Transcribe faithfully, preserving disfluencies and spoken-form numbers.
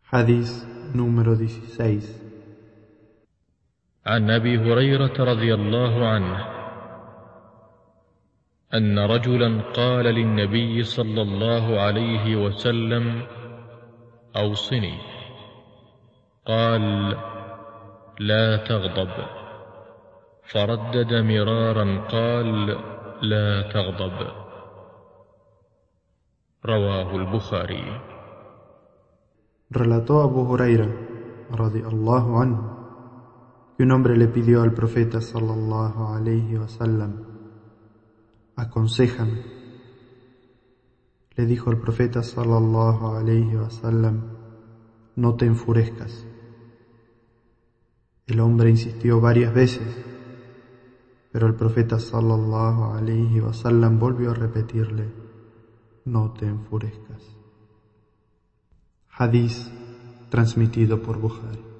Hadís número dieciséis. عن أبي هريرة رضي الله عنه أن رجلا قال للنبي صلى الله عليه وسلم: أوصني. قال: لا تغضب. فردد مرارا قال: لا تغضب. رواه البخاري. Relató Abu Huraira, radiyallahu anhu, que un hombre le pidió al profeta sallallahu alayhi wa sallam: aconséjame. Le dijo el profeta sallallahu alayhi wa sallam: no te enfurezcas. El hombre insistió varias veces, pero el profeta sallallahu alayhi wa sallam volvió a repetirle: no te enfurezcas. Hadís transmitido por Bukhari.